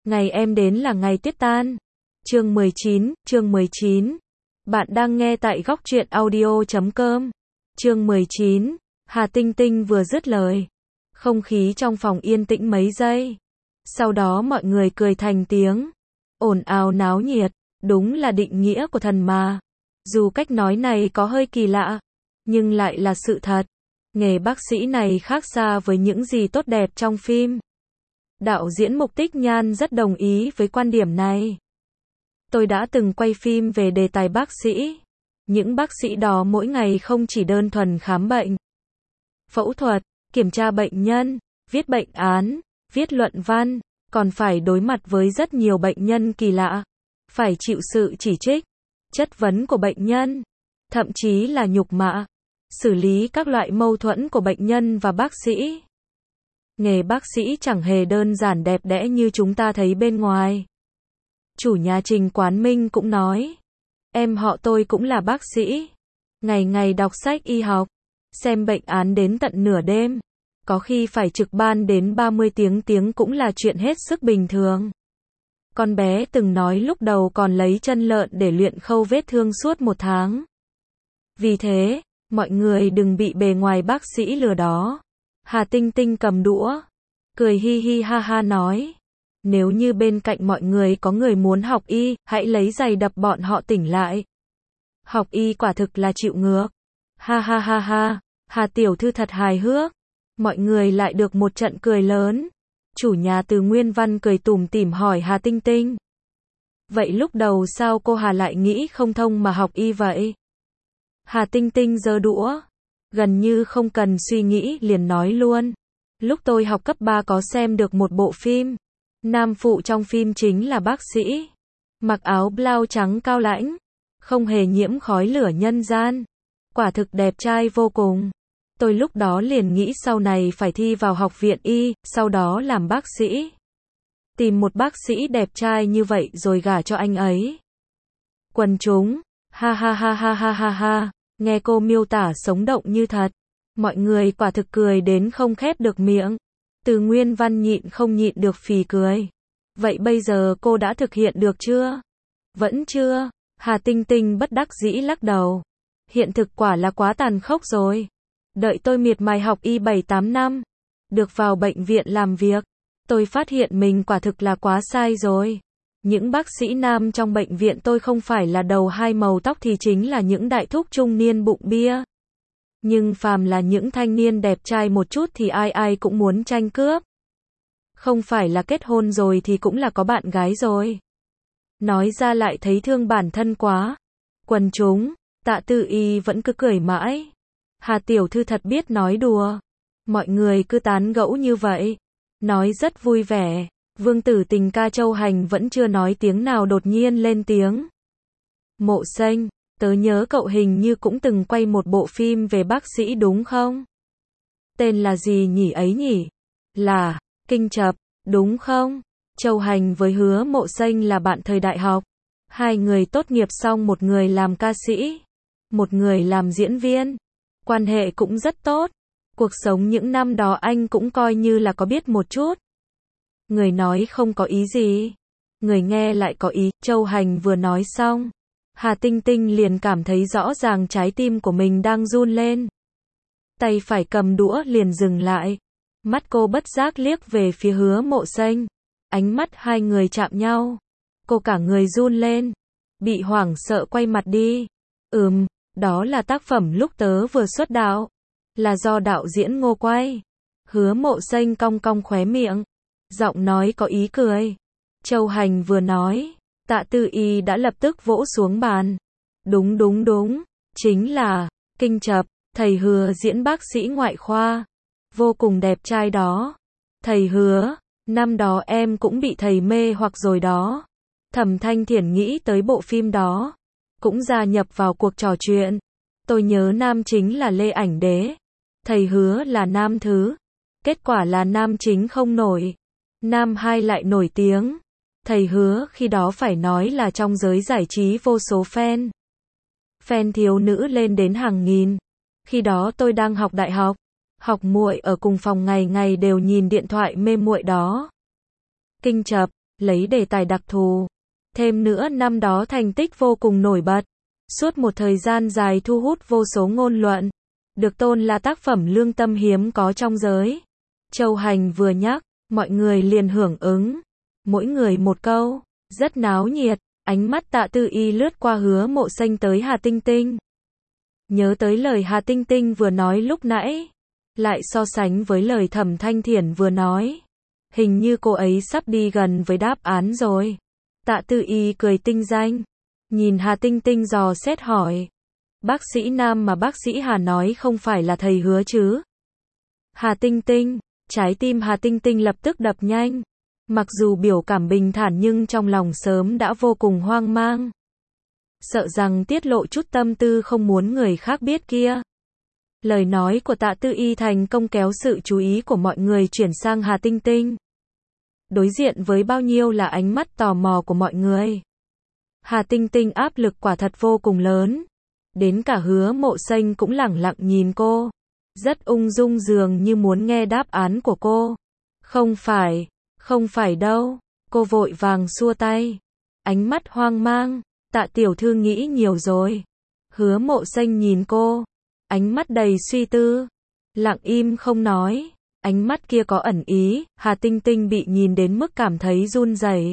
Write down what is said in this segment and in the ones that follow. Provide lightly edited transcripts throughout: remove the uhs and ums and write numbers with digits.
Ngày em đến là ngày tuyết tan. Chương 19. Bạn đang nghe tại góc truyện audio.com. Chương 19. Hà Tinh Tinh vừa dứt lời. Không khí trong phòng yên tĩnh mấy giây. Sau đó mọi người cười thành tiếng. Ồn ào náo nhiệt, đúng là định nghĩa của thần mà. Dù cách nói này có hơi kỳ lạ, nhưng lại là sự thật. Nghề bác sĩ này khác xa với những gì tốt đẹp trong phim. Đạo diễn Mục Tích Nhan rất đồng ý với quan điểm này. Tôi đã từng quay phim về đề tài bác sĩ. Những bác sĩ đó mỗi ngày không chỉ đơn thuần khám bệnh, phẫu thuật, kiểm tra bệnh nhân, viết bệnh án, viết luận văn, còn phải đối mặt với rất nhiều bệnh nhân kỳ lạ, phải chịu sự chỉ trích, chất vấn của bệnh nhân, thậm chí là nhục mạ, xử lý các loại mâu thuẫn của bệnh nhân và bác sĩ. Nghề bác sĩ chẳng hề đơn giản đẹp đẽ như chúng ta thấy bên ngoài. Chủ nhà Trình Quán Minh cũng nói, em họ tôi cũng là bác sĩ, ngày ngày đọc sách y học, xem bệnh án đến tận nửa đêm, có khi phải trực ban đến 30 tiếng cũng là chuyện hết sức bình thường. Con bé từng nói lúc đầu còn lấy chân lợn để luyện khâu vết thương suốt 1 tháng. Vì thế, mọi người đừng bị bề ngoài bác sĩ lừa đó. Hà Tinh Tinh cầm đũa, cười hi hi ha ha nói, nếu như bên cạnh mọi người có người muốn học y, hãy lấy giày đập bọn họ tỉnh lại. Học y quả thực là chịu ngược. Ha ha ha ha, Hà tiểu thư thật hài hước. Mọi người lại được một trận cười lớn. Chủ nhà Từ Nguyên Văn cười tủm tỉm hỏi Hà Tinh Tinh. Vậy lúc đầu sao cô Hà lại nghĩ không thông mà học y vậy? Hà Tinh Tinh giơ đũa, gần như không cần suy nghĩ liền nói luôn. Lúc tôi học cấp 3 có xem được một bộ phim. Nam phụ trong phim chính là bác sĩ. Mặc áo blau trắng cao lãnh, không hề nhiễm khói lửa nhân gian. Quả thực đẹp trai vô cùng. Tôi lúc đó liền nghĩ sau này phải thi vào học viện y, sau đó làm bác sĩ. Tìm một bác sĩ đẹp trai như vậy rồi gả cho anh ấy. Quần chúng, ha ha ha ha ha ha ha, nghe cô miêu tả sống động như thật. Mọi người quả thực cười đến không khép được miệng. Từ Nguyên Văn không nhịn được phì cười. Vậy bây giờ cô đã thực hiện được chưa? Vẫn chưa. Hà Tinh Tinh bất đắc dĩ lắc đầu. Hiện thực quả là quá tàn khốc rồi. Đợi tôi miệt mài học y 7-8 năm, được vào bệnh viện làm việc, tôi phát hiện mình quả thực là quá sai rồi. Những bác sĩ nam trong bệnh viện tôi không phải là đầu hai màu tóc thì chính là những đại thúc trung niên bụng bia. Nhưng phàm là những thanh niên đẹp trai một chút thì ai ai cũng muốn tranh cướp. Không phải là kết hôn rồi thì cũng là có bạn gái rồi. Nói ra lại thấy thương bản thân quá. Quần chúng, Tạ Tư Y vẫn cứ cười mãi. Hà tiểu thư thật biết nói đùa. Mọi người cứ tán gẫu như vậy, nói rất vui vẻ. Vương tử tình ca Châu Hành vẫn chưa nói tiếng nào đột nhiên lên tiếng. Mộ Xanh, tớ nhớ cậu hình như cũng từng quay một bộ phim về bác sĩ đúng không? Tên là gì nhỉ ấy nhỉ? Là Kinh Chập, đúng không? Châu Hành với Hứa Mộ Xanh là bạn thời đại học. Hai người tốt nghiệp xong, một người làm ca sĩ, một người làm diễn viên. Quan hệ cũng rất tốt. Cuộc sống những năm đó anh cũng coi như là có biết một chút. Người nói không có ý gì, người nghe lại có ý. Châu Hành vừa nói xong, Hà Tinh Tinh liền cảm thấy rõ ràng trái tim của mình đang run lên. Tay phải cầm đũa liền dừng lại. Mắt cô bất giác liếc về phía Hứa Mộ Xanh. Ánh mắt hai người chạm nhau. Cô cả người run lên, bị hoảng sợ quay mặt đi. Đó là tác phẩm lúc tớ vừa xuất đạo, là do đạo diễn Ngô quay. Hứa Mộ Xanh cong cong khóe miệng, giọng nói có ý cười. Châu Hành vừa nói, Tạ Tư Y đã lập tức vỗ xuống bàn. Đúng, chính là Kinh Chập, thầy Hứa diễn bác sĩ ngoại khoa, vô cùng đẹp trai đó. Thầy Hứa, năm đó em cũng bị thầy mê hoặc rồi đó. Thẩm Thanh Thiển nghĩ tới bộ phim đó, cũng gia nhập vào cuộc trò chuyện. Tôi nhớ nam chính là Lê Ảnh Đế, thầy Hứa là nam thứ. Kết quả là nam chính không nổi, nam hai lại nổi tiếng. Thầy Hứa khi đó phải nói là trong giới giải trí vô số fan. Fan thiếu nữ lên đến hàng nghìn. Khi đó tôi đang học đại học, học muội ở cùng phòng ngày ngày đều nhìn điện thoại mê muội đó. Kinh Chập, lấy đề tài đặc thù. Thêm nữa năm đó thành tích vô cùng nổi bật. Suốt một thời gian dài thu hút vô số ngôn luận. Được tôn là tác phẩm lương tâm hiếm có trong giới. Châu Hành vừa nhắc, mọi người liền hưởng ứng. Mỗi người một câu, rất náo nhiệt. Ánh mắt Tạ Tư Y lướt qua Hứa Mộ Xanh tới Hà Tinh Tinh. Nhớ tới lời Hà Tinh Tinh vừa nói lúc nãy. Lại so sánh với lời Thẩm Thanh Thiển vừa nói. Hình như cô ấy sắp đi gần với đáp án rồi. Tạ Tư Y cười tinh danh. Nhìn Hà Tinh Tinh dò xét hỏi. Bác sĩ Nam mà bác sĩ Hà nói không phải là thầy Hứa chứ? Hà Tinh Tinh, trái tim Hà Tinh Tinh lập tức đập nhanh. Mặc dù biểu cảm bình thản nhưng trong lòng sớm đã vô cùng hoang mang. Sợ rằng tiết lộ chút tâm tư không muốn người khác biết kia. Lời nói của Tạ Tư Y thành công kéo sự chú ý của mọi người chuyển sang Hà Tinh Tinh. Đối diện với bao nhiêu là ánh mắt tò mò của mọi người. Hà Tinh Tinh áp lực quả thật vô cùng lớn. Đến cả Hứa Mộ Xanh cũng lẳng lặng nhìn cô. Rất ung dung dường như muốn nghe đáp án của cô. Không phải đâu. Cô vội vàng xua tay. Ánh mắt hoang mang. Tạ tiểu thư nghĩ nhiều rồi. Hứa Mộ Xanh nhìn cô. Ánh mắt đầy suy tư. Lặng im không nói. Ánh mắt kia có ẩn ý. Hà Tinh Tinh bị nhìn đến mức cảm thấy run rẩy.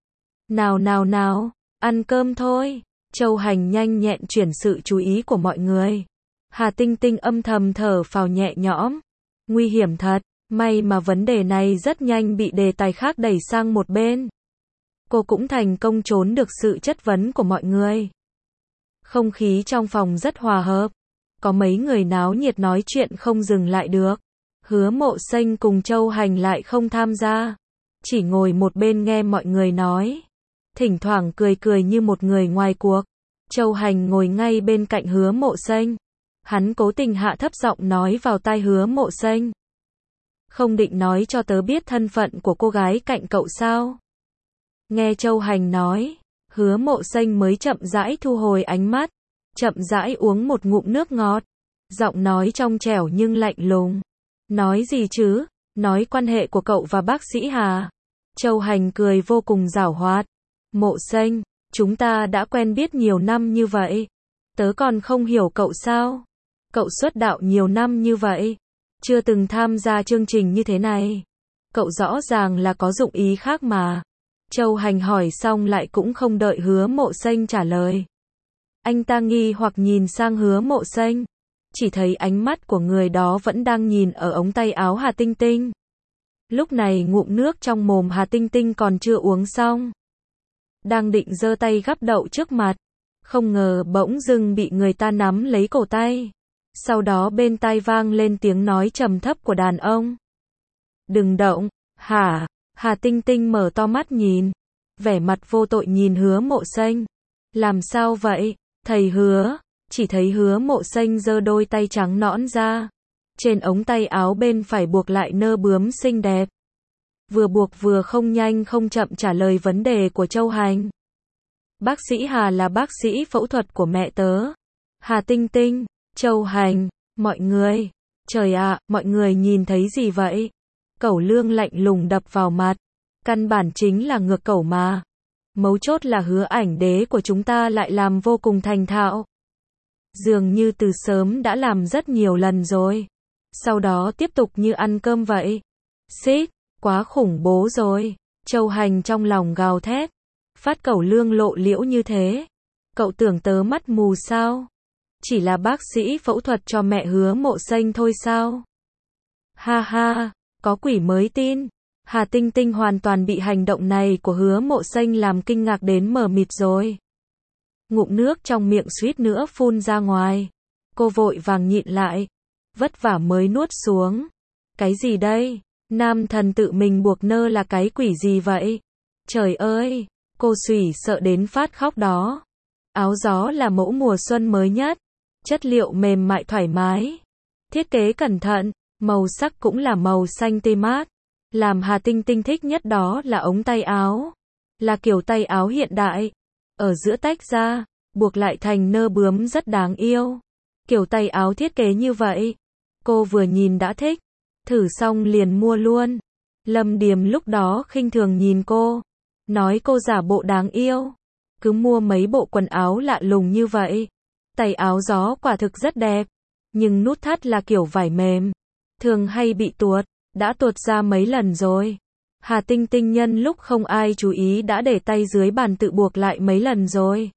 Nào, ăn cơm thôi. Châu Hành nhanh nhẹn chuyển sự chú ý của mọi người. Hà Tinh Tinh âm thầm thở phào nhẹ nhõm. Nguy hiểm thật. May mà vấn đề này rất nhanh bị đề tài khác đẩy sang một bên. Cô cũng thành công trốn được sự chất vấn của mọi người. Không khí trong phòng rất hòa hợp. Có mấy người náo nhiệt nói chuyện không dừng lại được. Hứa Mộ Xanh cùng Châu Hành lại không tham gia. Chỉ ngồi một bên nghe mọi người nói. Thỉnh thoảng cười như một người ngoài cuộc. Châu Hành ngồi ngay bên cạnh Hứa Mộ Xanh. Hắn cố tình hạ thấp giọng nói vào tai Hứa Mộ Xanh. Không định nói cho tớ biết thân phận của cô gái cạnh cậu sao? Nghe Châu Hành nói, Hứa Mộ Xanh mới chậm rãi thu hồi ánh mắt, chậm rãi uống một ngụm nước ngọt, giọng nói trong trẻo nhưng lạnh lùng. Nói gì chứ? Nói quan hệ của cậu và bác sĩ Hà. Châu Hành cười vô cùng giảo hoạt. Mộ Xanh, chúng ta đã quen biết nhiều năm như vậy. Tớ còn không hiểu cậu sao? Cậu xuất đạo nhiều năm như vậy, chưa từng tham gia chương trình như thế này. Cậu rõ ràng là có dụng ý khác mà. Châu Hành hỏi xong lại cũng không đợi Hứa Mộ Xanh trả lời. Anh ta nghi hoặc nhìn sang Hứa Mộ Xanh. Chỉ thấy ánh mắt của người đó vẫn đang nhìn ở ống tay áo Hà Tinh Tinh. Lúc này ngụm nước trong mồm Hà Tinh Tinh còn chưa uống xong. Đang định giơ tay gắp đậu trước mặt. Không ngờ bỗng dưng bị người ta nắm lấy cổ tay. Sau đó bên tai vang lên tiếng nói trầm thấp của đàn ông. Đừng động, hả? Hà Tinh Tinh mở to mắt nhìn. Vẻ mặt vô tội nhìn Hứa Mộ Xanh. Làm sao vậy, thầy Hứa? Chỉ thấy Hứa Mộ Xanh giơ đôi tay trắng nõn ra. Trên ống tay áo bên phải buộc lại nơ bướm xinh đẹp. Vừa buộc vừa không nhanh không chậm trả lời vấn đề của Châu Hành. Bác sĩ Hà là bác sĩ phẫu thuật của mẹ tớ. Hà Tinh Tinh, Châu Hành, mọi người. Trời ạ, mọi người nhìn thấy gì vậy? Cẩu lương lạnh lùng đập vào mặt. Căn bản chính là ngược cẩu mà. Mấu chốt là Hứa ảnh đế của chúng ta lại làm vô cùng thành thạo. Dường như từ sớm đã làm rất nhiều lần rồi. Sau đó tiếp tục như ăn cơm vậy. Xít, quá khủng bố rồi. Châu Hành trong lòng gào thét. Phát Cẩu lương lộ liễu như thế. Cậu tưởng tớ mắt mù sao? Chỉ là bác sĩ phẫu thuật cho mẹ Hứa Mộ Xanh thôi sao? Ha ha, có quỷ mới tin. Hà Tinh Tinh hoàn toàn bị hành động này của Hứa Mộ Xanh làm kinh ngạc đến mờ mịt rồi. Ngụm nước trong miệng suýt nữa phun ra ngoài. Cô vội vàng nhịn lại. Vất vả mới nuốt xuống. Cái gì đây? Nam thần tự mình buộc nơ là cái quỷ gì vậy? Trời ơi, cô Sủy sợ đến phát khóc đó. Áo gió là mẫu mùa xuân mới nhất. Chất liệu mềm mại thoải mái. Thiết kế cẩn thận, màu sắc cũng là màu xanh tê mát. Làm Hà Tinh Tinh thích nhất đó là ống tay áo. Là kiểu tay áo hiện đại. Ở giữa tách ra, buộc lại thành nơ bướm rất đáng yêu. Kiểu tay áo thiết kế như vậy. Cô vừa nhìn đã thích. Thử xong liền mua luôn. Lâm Điềm lúc đó khinh thường nhìn cô. nói cô giả bộ đáng yêu. Cứ mua mấy bộ quần áo lạ lùng như vậy. Tay áo gió quả thực rất đẹp. Nhưng nút thắt là kiểu vải mềm. Thường hay bị tuột. Đã tuột ra mấy lần rồi. Hà Tinh Tinh nhân lúc không ai chú ý đã để tay dưới bàn tự buộc lại mấy lần rồi.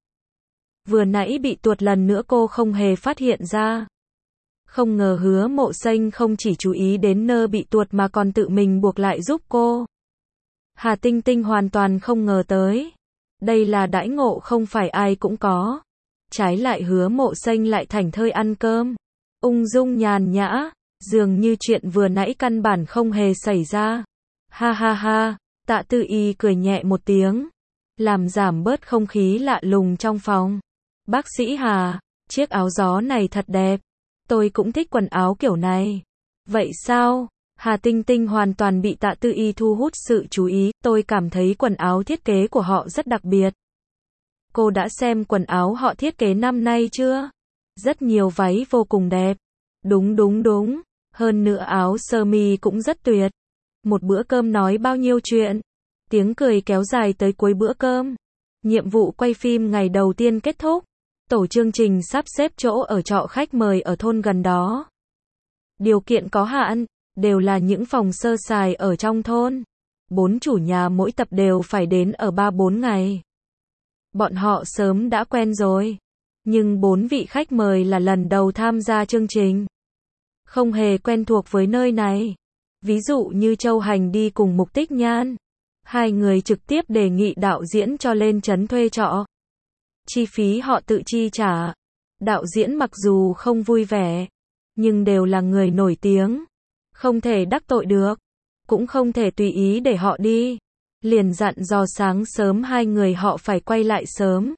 Vừa nãy bị tuột lần nữa cô không hề phát hiện ra. Không ngờ Hứa Mộ Xanh không chỉ chú ý đến nơi bị tuột mà còn tự mình buộc lại giúp cô. Hà Tinh Tinh hoàn toàn không ngờ tới. Đây là đãi ngộ không phải ai cũng có. Trái lại Hứa Mộ Xanh lại thảnh thơi ăn cơm. Ung dung nhàn nhã, dường như chuyện vừa nãy căn bản không hề xảy ra. Ha ha ha, Tạ Tư Y cười nhẹ một tiếng. Làm giảm bớt không khí lạ lùng trong phòng. Bác sĩ Hà, chiếc áo gió này thật đẹp. Tôi cũng thích quần áo kiểu này. Vậy sao? Hà Tinh Tinh hoàn toàn bị Tạ Tư Y thu hút sự chú ý. Tôi cảm thấy quần áo thiết kế của họ rất đặc biệt. Cô đã xem quần áo họ thiết kế năm nay chưa? Rất nhiều váy vô cùng đẹp. Đúng đúng đúng. Hơn nữa áo sơ mi cũng rất tuyệt. Một bữa cơm nói bao nhiêu chuyện. Tiếng cười kéo dài tới cuối bữa cơm. Nhiệm vụ quay phim ngày đầu tiên kết thúc. Tổ chương trình sắp xếp chỗ ở trọ khách mời ở thôn gần đó. Điều kiện có hạn, đều là những phòng sơ sài ở trong thôn. 4 chủ nhà mỗi tập đều phải đến ở 3-4 ngày. Bọn họ sớm đã quen rồi. Nhưng 4 vị khách mời là lần đầu tham gia chương trình. Không hề quen thuộc với nơi này. Ví dụ như Châu Hành đi cùng Mục Tích Nhan. Hai người trực tiếp đề nghị đạo diễn cho lên trấn thuê trọ. Chi phí họ tự chi trả. Đạo diễn mặc dù không vui vẻ, nhưng đều là người nổi tiếng. Không thể đắc tội được. Cũng không thể tùy ý để họ đi. Liền dặn dò sáng sớm hai người họ phải quay lại sớm.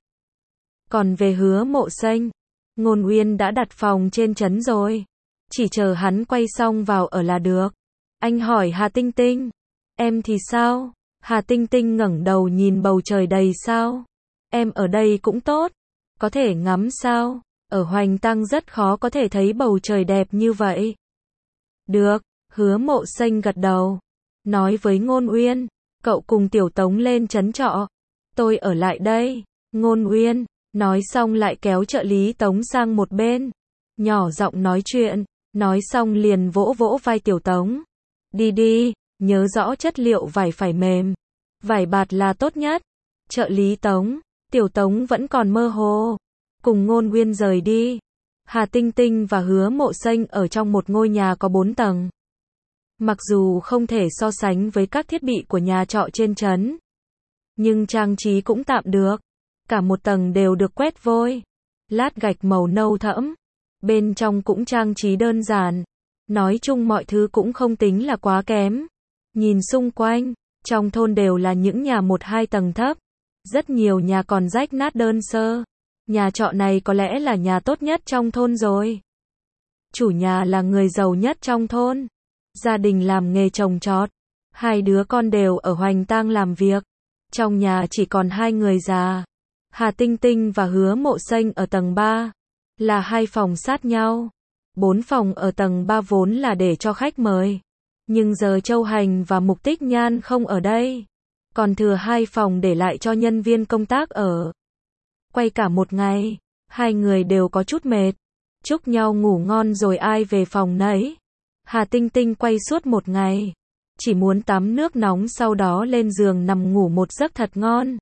Còn về Hứa Mộ Xanh, Ngôn Uyên đã đặt phòng trên trấn rồi. Chỉ chờ hắn quay xong vào ở là được. Anh hỏi Hà Tinh Tinh. Em thì sao? Hà Tinh Tinh ngẩng đầu nhìn bầu trời đầy sao. Em ở đây cũng tốt. Có thể ngắm sao. Ở Hoành Tăng rất khó có thể thấy bầu trời đẹp như vậy. Được, Hứa Mộ Xanh gật đầu. Nói với Ngôn Uyên. Cậu cùng Tiểu Tống lên trấn trọ. Tôi ở lại đây. Ngôn Uyên. Nói xong lại kéo trợ lý Tống sang một bên. Nhỏ giọng nói chuyện. Nói xong liền vỗ vỗ vai Tiểu Tống. Đi đi, nhớ rõ chất liệu vải phải mềm. Vải bạt là tốt nhất. Trợ lý Tống. Tiểu Tống vẫn còn mơ hồ. Cùng Ngôn Uyên rời đi. Hà Tinh Tinh và Hứa Mộ Xanh ở trong một ngôi nhà có 4 tầng. Mặc dù không thể so sánh với các thiết bị của nhà trọ trên trấn, nhưng trang trí cũng tạm được. Cả một tầng đều được quét vôi. Lát gạch màu nâu thẫm. Bên trong cũng trang trí đơn giản. Nói chung mọi thứ cũng không tính là quá kém. Nhìn xung quanh, trong thôn đều là những nhà 1-2 tầng thấp. Rất nhiều nhà còn rách nát đơn sơ. Nhà trọ này có lẽ là nhà tốt nhất trong thôn rồi. Chủ nhà là người giàu nhất trong thôn. Gia đình làm nghề trồng trọt. 2 đứa con đều ở Hoành Tang làm việc. Trong nhà chỉ còn 2 người già. Hà Tinh Tinh và Hứa Mộ Xanh ở tầng 3. Là 2 phòng sát nhau. 4 phòng ở tầng 3 vốn là để cho khách mời. Nhưng giờ Châu Hành và Mục Tích Nhan không ở đây. Còn thừa 2 phòng để lại cho nhân viên công tác ở. Quay cả một ngày. 2 người đều có chút mệt. Chúc nhau ngủ ngon rồi ai về phòng nấy. Hà Tinh Tinh quay suốt một ngày. Chỉ muốn tắm nước nóng sau đó lên giường nằm ngủ một giấc thật ngon.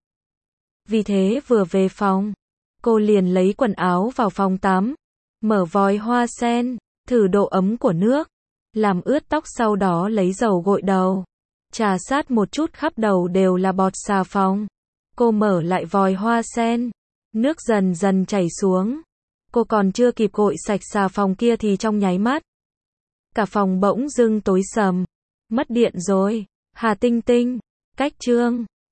Vì thế vừa về phòng, cô liền lấy quần áo vào phòng tắm. Mở vòi hoa sen, thử độ ấm của nước. Làm ướt tóc sau đó lấy dầu gội đầu. Chà sát một chút khắp đầu đều là bọt xà phòng. Cô mở lại vòi hoa sen. Nước dần dần chảy xuống. Cô còn chưa kịp gội sạch xà phòng kia thì trong nháy mắt. Cả phòng bỗng dưng tối sầm. Mất điện rồi. Hà Tinh Tinh. Cách chương.